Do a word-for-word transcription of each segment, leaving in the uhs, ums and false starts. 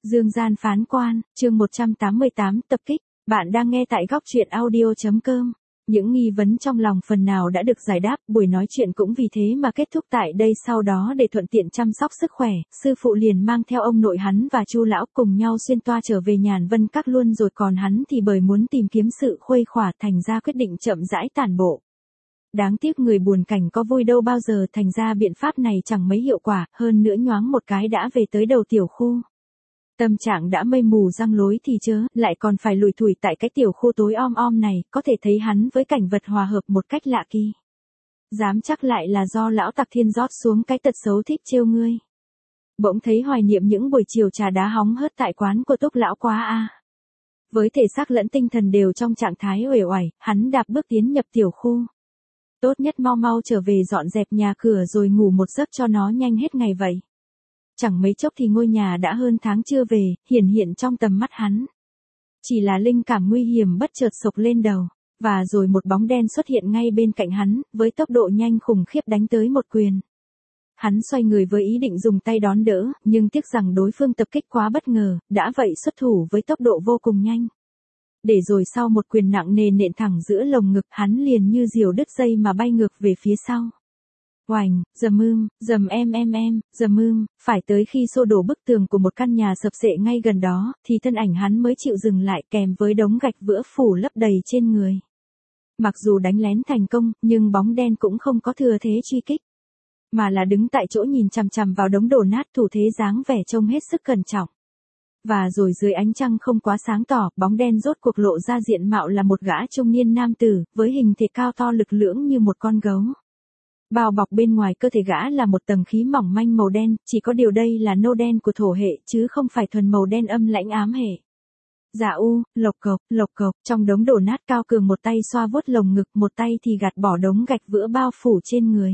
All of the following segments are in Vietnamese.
Dương gian phán quan, chương một trăm tám mươi tám, tập kích. Bạn đang nghe tại góc truyện audio chấm com. Những nghi vấn trong lòng phần nào đã được giải đáp, buổi nói chuyện cũng vì thế mà kết thúc tại đây. Sau đó để thuận tiện chăm sóc sức khỏe, sư phụ liền mang theo ông nội hắn và Chu lão cùng nhau xuyên toa trở về Nhàn Vân Các luôn rồi, còn hắn thì bởi muốn tìm kiếm sự khuây khỏa thành ra quyết định chậm rãi tản bộ. Đáng tiếc người buồn cảnh có vui đâu bao giờ, thành ra biện pháp này chẳng mấy hiệu quả, hơn nữa nhoáng một cái đã về tới đầu tiểu khu. Tâm trạng đã mây mù răng lối thì chớ, lại còn phải lủi thủi tại cái tiểu khu tối om om này, có thể thấy hắn với cảnh vật hòa hợp một cách lạ kỳ. Dám chắc lại là do lão Tặc Thiên rót xuống cái tật xấu thích trêu ngươi. Bỗng thấy hoài niệm những buổi chiều trà đá hóng hớt tại quán của Túc lão quá a. Với thể xác lẫn tinh thần đều trong trạng thái uể oải, hắn đạp bước tiến nhập tiểu khu. Tốt nhất mau mau trở về dọn dẹp nhà cửa rồi ngủ một giấc cho nó nhanh hết ngày vậy. Chẳng mấy chốc thì ngôi nhà đã hơn tháng chưa về, hiển hiện trong tầm mắt hắn. Chỉ là linh cảm nguy hiểm bất chợt sộc lên đầu, và rồi một bóng đen xuất hiện ngay bên cạnh hắn, với tốc độ nhanh khủng khiếp đánh tới một quyền. Hắn xoay người với ý định dùng tay đón đỡ, nhưng tiếc rằng đối phương tập kích quá bất ngờ, đã vậy xuất thủ với tốc độ vô cùng nhanh. Để rồi sau một quyền nặng nề nện thẳng giữa lồng ngực, hắn liền như diều đứt dây mà bay ngược về phía sau. Oành, dầm ưm, dầm em em em, dầm ưm, phải tới khi xô đổ bức tường của một căn nhà sập xệ ngay gần đó, thì thân ảnh hắn mới chịu dừng lại, kèm với đống gạch vữa phủ lấp đầy trên người. Mặc dù đánh lén thành công, nhưng bóng đen cũng không có thừa thế truy kích, mà là đứng tại chỗ nhìn chằm chằm vào đống đổ nát, thủ thế dáng vẻ trông hết sức cẩn trọng. Và rồi dưới ánh trăng không quá sáng tỏ, bóng đen rốt cuộc lộ ra diện mạo là một gã trung niên nam tử, với hình thể cao to lực lưỡng như một con gấu. Bao bọc bên ngoài cơ thể gã là một tầng khí mỏng manh màu đen, chỉ có điều đây là nô đen của thổ hệ, chứ không phải thuần màu đen âm lãnh ám hệ. Dạ u, lộc cộc, lộc cộc, trong đống đổ nát Cao Cường một tay xoa vuốt lồng ngực, một tay thì gạt bỏ đống gạch vữa bao phủ trên người.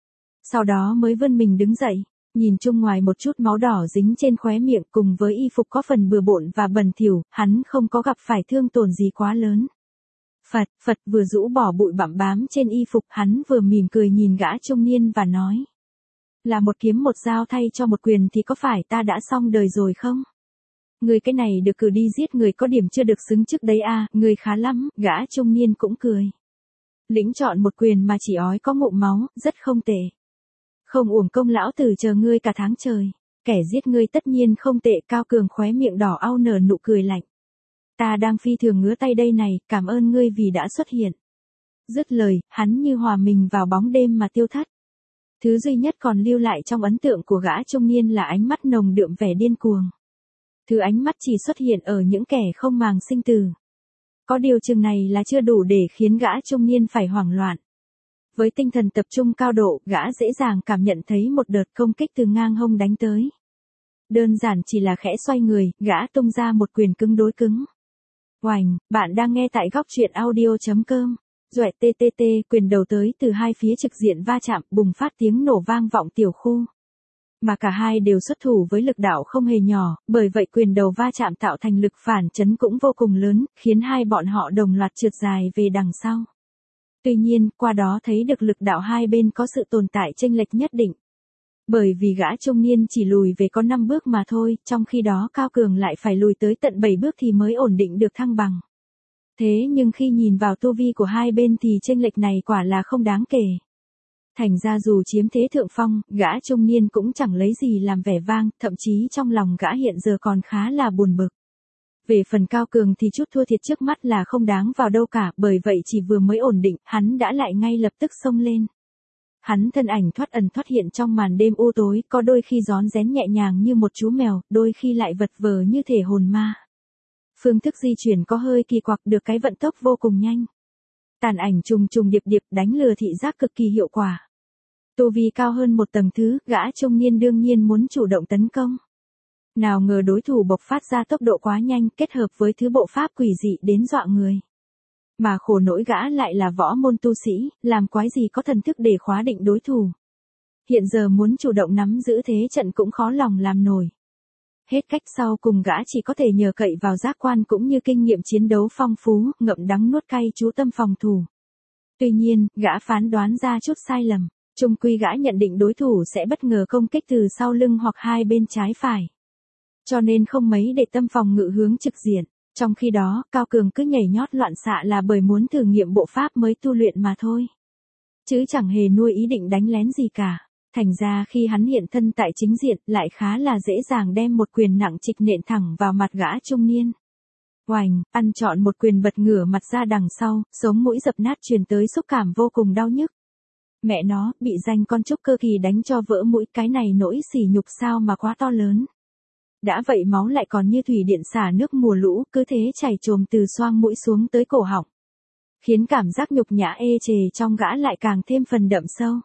Sau đó mới vươn mình đứng dậy, nhìn chung ngoài một chút máu đỏ dính trên khóe miệng cùng với y phục có phần bừa bộn và bẩn thỉu, hắn không có gặp phải thương tổn gì quá lớn. Phật, Phật vừa rũ bỏ bụi bặm bám trên y phục, hắn vừa mỉm cười nhìn gã trung niên và nói. Là một kiếm một dao thay cho một quyền thì có phải ta đã xong đời rồi không? Người cái này được cử đi giết người có điểm chưa được xứng trước đấy à, người khá lắm, gã trung niên cũng cười. Lĩnh chọn một quyền mà chỉ ói có ngụm máu, rất không tệ. Không uổng công lão tử chờ ngươi cả tháng trời, kẻ giết ngươi tất nhiên không tệ. Cao Cường khóe miệng đỏ au nở nụ cười lạnh. Ta đang phi thường ngứa tay đây này, cảm ơn ngươi vì đã xuất hiện. Dứt lời, hắn như hòa mình vào bóng đêm mà tiêu thất. Thứ duy nhất còn lưu lại trong ấn tượng của gã trung niên là ánh mắt nồng đượm vẻ điên cuồng. Thứ ánh mắt chỉ xuất hiện ở những kẻ không màng sinh tử. Có điều chừng này là chưa đủ để khiến gã trung niên phải hoảng loạn. Với tinh thần tập trung cao độ, gã dễ dàng cảm nhận thấy một đợt công kích từ ngang hông đánh tới. Đơn giản chỉ là khẽ xoay người, gã tung ra một quyền cứng đối cứng. Oành, bạn đang nghe tại góc truyện audio chấm com. Doẹt tê tê tê, quyền đầu tới từ hai phía trực diện va chạm, bùng phát tiếng nổ vang vọng tiểu khu. Mà cả hai đều xuất thủ với lực đạo không hề nhỏ, bởi vậy quyền đầu va chạm tạo thành lực phản chấn cũng vô cùng lớn, khiến hai bọn họ đồng loạt trượt dài về đằng sau. Tuy nhiên, qua đó thấy được lực đạo hai bên có sự tồn tại chênh lệch nhất định. Bởi vì gã trung niên chỉ lùi về có năm bước mà thôi, trong khi đó Cao Cường lại phải lùi tới tận bảy bước thì mới ổn định được thăng bằng. Thế nhưng khi nhìn vào tu vi của hai bên thì chênh lệch này quả là không đáng kể. Thành ra dù chiếm thế thượng phong, gã trung niên cũng chẳng lấy gì làm vẻ vang, thậm chí trong lòng gã hiện giờ còn khá là buồn bực. Về phần Cao Cường thì chút thua thiệt trước mắt là không đáng vào đâu cả, bởi vậy chỉ vừa mới ổn định, hắn đã lại ngay lập tức xông lên. Hắn thân ảnh thoát ẩn thoát hiện trong màn đêm u tối, có đôi khi rón rén nhẹ nhàng như một chú mèo, đôi khi lại vật vờ như thể hồn ma. Phương thức di chuyển có hơi kỳ quặc, được cái vận tốc vô cùng nhanh. Tàn ảnh trùng trùng điệp điệp đánh lừa thị giác cực kỳ hiệu quả. Tu vi cao hơn một tầng thứ, gã trung niên đương nhiên muốn chủ động tấn công. Nào ngờ đối thủ bộc phát ra tốc độ quá nhanh, kết hợp với thứ bộ pháp quỷ dị đến dọa người. Mà khổ nỗi gã lại là võ môn tu sĩ, làm quái gì có thần thức để khóa định đối thủ. Hiện giờ muốn chủ động nắm giữ thế trận cũng khó lòng làm nổi. Hết cách sau cùng gã chỉ có thể nhờ cậy vào giác quan cũng như kinh nghiệm chiến đấu phong phú, ngậm đắng nuốt cay chú tâm phòng thủ. Tuy nhiên, gã phán đoán ra chút sai lầm, chung quy gã nhận định đối thủ sẽ bất ngờ công kích từ sau lưng hoặc hai bên trái phải. cho nên không mấy để tâm phòng ngự hướng trực diện. Trong khi đó, Cao Cường cứ nhảy nhót loạn xạ là bởi muốn thử nghiệm bộ pháp mới tu luyện mà thôi. Chứ chẳng hề nuôi ý định đánh lén gì cả. Thành ra khi hắn hiện thân tại chính diện lại khá là dễ dàng đem một quyền nặng trịch nện thẳng vào mặt gã trung niên. Oành, ăn trọn một quyền bật ngửa mặt ra đằng sau, sống mũi dập nát truyền tới xúc cảm vô cùng đau nhức. Mẹ nó, bị danh con trúc cơ kỳ đánh cho vỡ mũi, cái này nỗi sỉ nhục sao mà quá to lớn. Đã vậy máu lại còn như thủy điện xả nước mùa lũ, cứ thế chảy trồm từ xoang mũi xuống tới cổ họng. Khiến cảm giác nhục nhã ê chề trong gã lại càng thêm phần đậm sâu.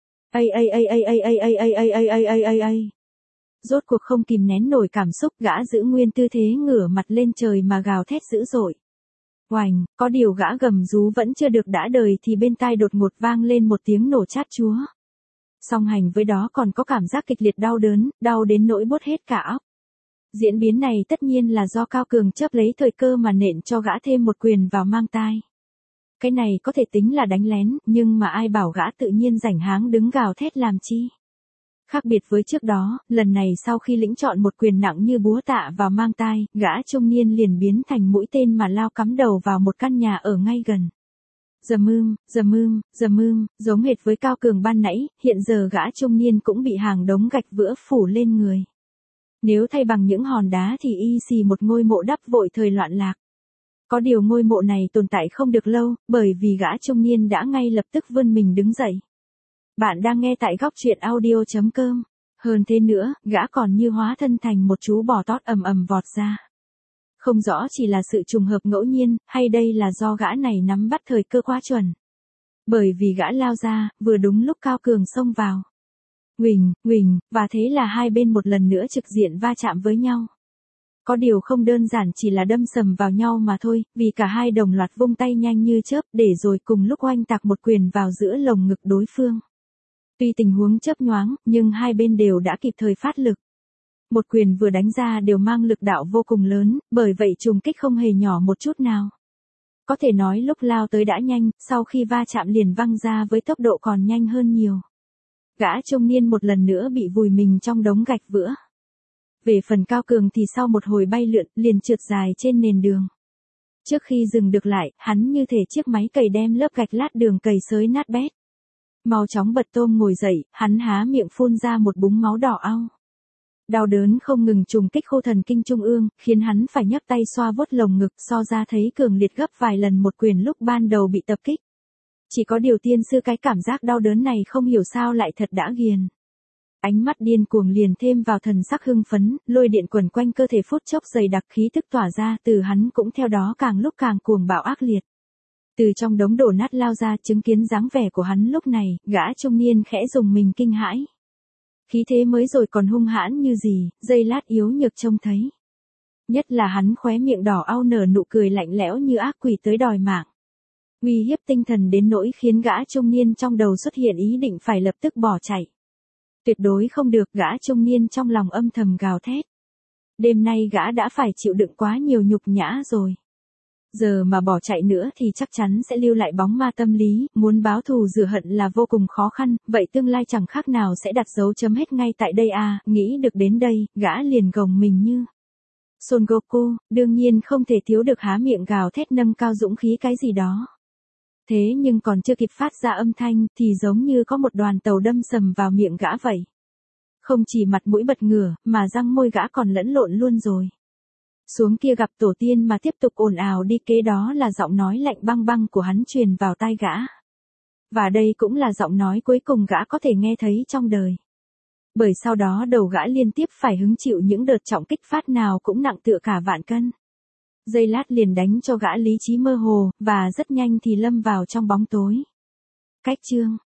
Ây ây ây ây ây ây ây ây ây ây ây ây ây ây. Rốt cuộc không kìm nén nổi cảm xúc, gã giữ nguyên tư thế ngửa mặt lên trời mà gào thét dữ dội. Oành, có điều gã gầm rú vẫn chưa được đã đời thì bên tai đột ngột vang lên một tiếng nổ chát chúa. Song hành với đó còn có cảm giác kịch liệt đau đớn, đau đến nỗi buốt hết cả óc. Diễn biến này tất nhiên là do Cao Cường chớp lấy thời cơ mà nện cho gã thêm một quyền vào mang tai. Cái này có thể tính là đánh lén, nhưng mà ai bảo gã tự nhiên rảnh háng đứng gào thét làm chi. Khác biệt với trước đó, lần này sau khi lĩnh chọn một quyền nặng như búa tạ vào mang tai, gã trung niên liền biến thành mũi tên mà lao cắm đầu vào một căn nhà ở ngay gần. Dầm ưm, dầm ưm, dầm ưm, giống hệt với Cao Cường ban nãy, hiện giờ gã trung niên cũng bị hàng đống gạch vữa phủ lên người. Nếu thay bằng những hòn đá thì y xì một ngôi mộ đắp vội thời loạn lạc. Có điều ngôi mộ này tồn tại không được lâu, bởi vì gã trung niên đã ngay lập tức vươn mình đứng dậy. Bạn đang nghe tại góc truyện audio chấm com. Hơn thế nữa, gã còn như hóa thân thành một chú bò tót ầm ầm vọt ra. Không rõ chỉ là sự trùng hợp ngẫu nhiên, hay đây là do gã này nắm bắt thời cơ quá chuẩn. Bởi vì gã lao ra, vừa đúng lúc Cao Cường xông vào. Huỳnh, huỳnh, và thế là hai bên một lần nữa trực diện va chạm với nhau. Có điều không đơn giản chỉ là đâm sầm vào nhau mà thôi, vì cả hai đồng loạt vung tay nhanh như chớp để rồi cùng lúc oanh tạc một quyền vào giữa lồng ngực đối phương. Tuy tình huống chớp nhoáng, nhưng hai bên đều đã kịp thời phát lực. Một quyền vừa đánh ra đều mang lực đạo vô cùng lớn, bởi vậy trùng kích không hề nhỏ một chút nào. Có thể nói lúc lao tới đã nhanh, sau khi va chạm liền văng ra với tốc độ còn nhanh hơn nhiều. Gã trung niên một lần nữa bị vùi mình trong đống gạch vữa. Về phần Cao Cường thì sau một hồi bay lượn, liền trượt dài trên nền đường. Trước khi dừng được lại, hắn như thể chiếc máy cày đem lớp gạch lát đường cày xới nát bét. Mau chóng bật tôm ngồi dậy, hắn há miệng phun ra một búng máu đỏ au. Đau đớn không ngừng trùng kích khâu thần kinh trung ương, khiến hắn phải nhấc tay xoa vuốt lồng ngực, so ra thấy cường liệt gấp vài lần một quyền lúc ban đầu bị tập kích. Chỉ có điều tiên sư cái cảm giác đau đớn này không hiểu sao lại thật đã ghiền. Ánh mắt điên cuồng liền thêm vào thần sắc hưng phấn, lôi điện quẩn quanh cơ thể phút chốc dày đặc khí tức tỏa ra, từ hắn cũng theo đó càng lúc càng cuồng bạo ác liệt. Từ trong đống đổ nát lao ra, chứng kiến dáng vẻ của hắn lúc này, gã trung niên khẽ dùng mình kinh hãi. Khí thế mới rồi còn hung hãn như gì, giây lát yếu nhược trông thấy. Nhất là hắn khóe miệng đỏ au nở nụ cười lạnh lẽo như ác quỷ tới đòi mạng. Uy hiếp tinh thần đến nỗi khiến gã trung niên trong đầu xuất hiện ý định phải lập tức bỏ chạy. Tuyệt đối không được, gã trung niên trong lòng âm thầm gào thét. Đêm nay gã đã phải chịu đựng quá nhiều nhục nhã rồi. Giờ mà bỏ chạy nữa thì chắc chắn sẽ lưu lại bóng ma tâm lý, muốn báo thù rửa hận là vô cùng khó khăn, vậy tương lai chẳng khác nào sẽ đặt dấu chấm hết ngay tại đây à, nghĩ được đến đây, gã liền gồng mình như Son Goku, đương nhiên không thể thiếu được há miệng gào thét nâng cao dũng khí cái gì đó. Thế nhưng còn chưa kịp phát ra âm thanh thì giống như có một đoàn tàu đâm sầm vào miệng gã vậy. Không chỉ mặt mũi bật ngửa, mà răng môi gã còn lẫn lộn luôn rồi. Xuống kia gặp tổ tiên mà tiếp tục ồn ào đi, kế đó là giọng nói lạnh băng băng của hắn truyền vào tai gã. Và đây cũng là giọng nói cuối cùng gã có thể nghe thấy trong đời. Bởi sau đó đầu gã liên tiếp phải hứng chịu những đợt trọng kích phát nào cũng nặng tựa cả vạn cân. Giây lát liền đánh cho gã lý trí mơ hồ, và rất nhanh thì lâm vào trong bóng tối. Cách chương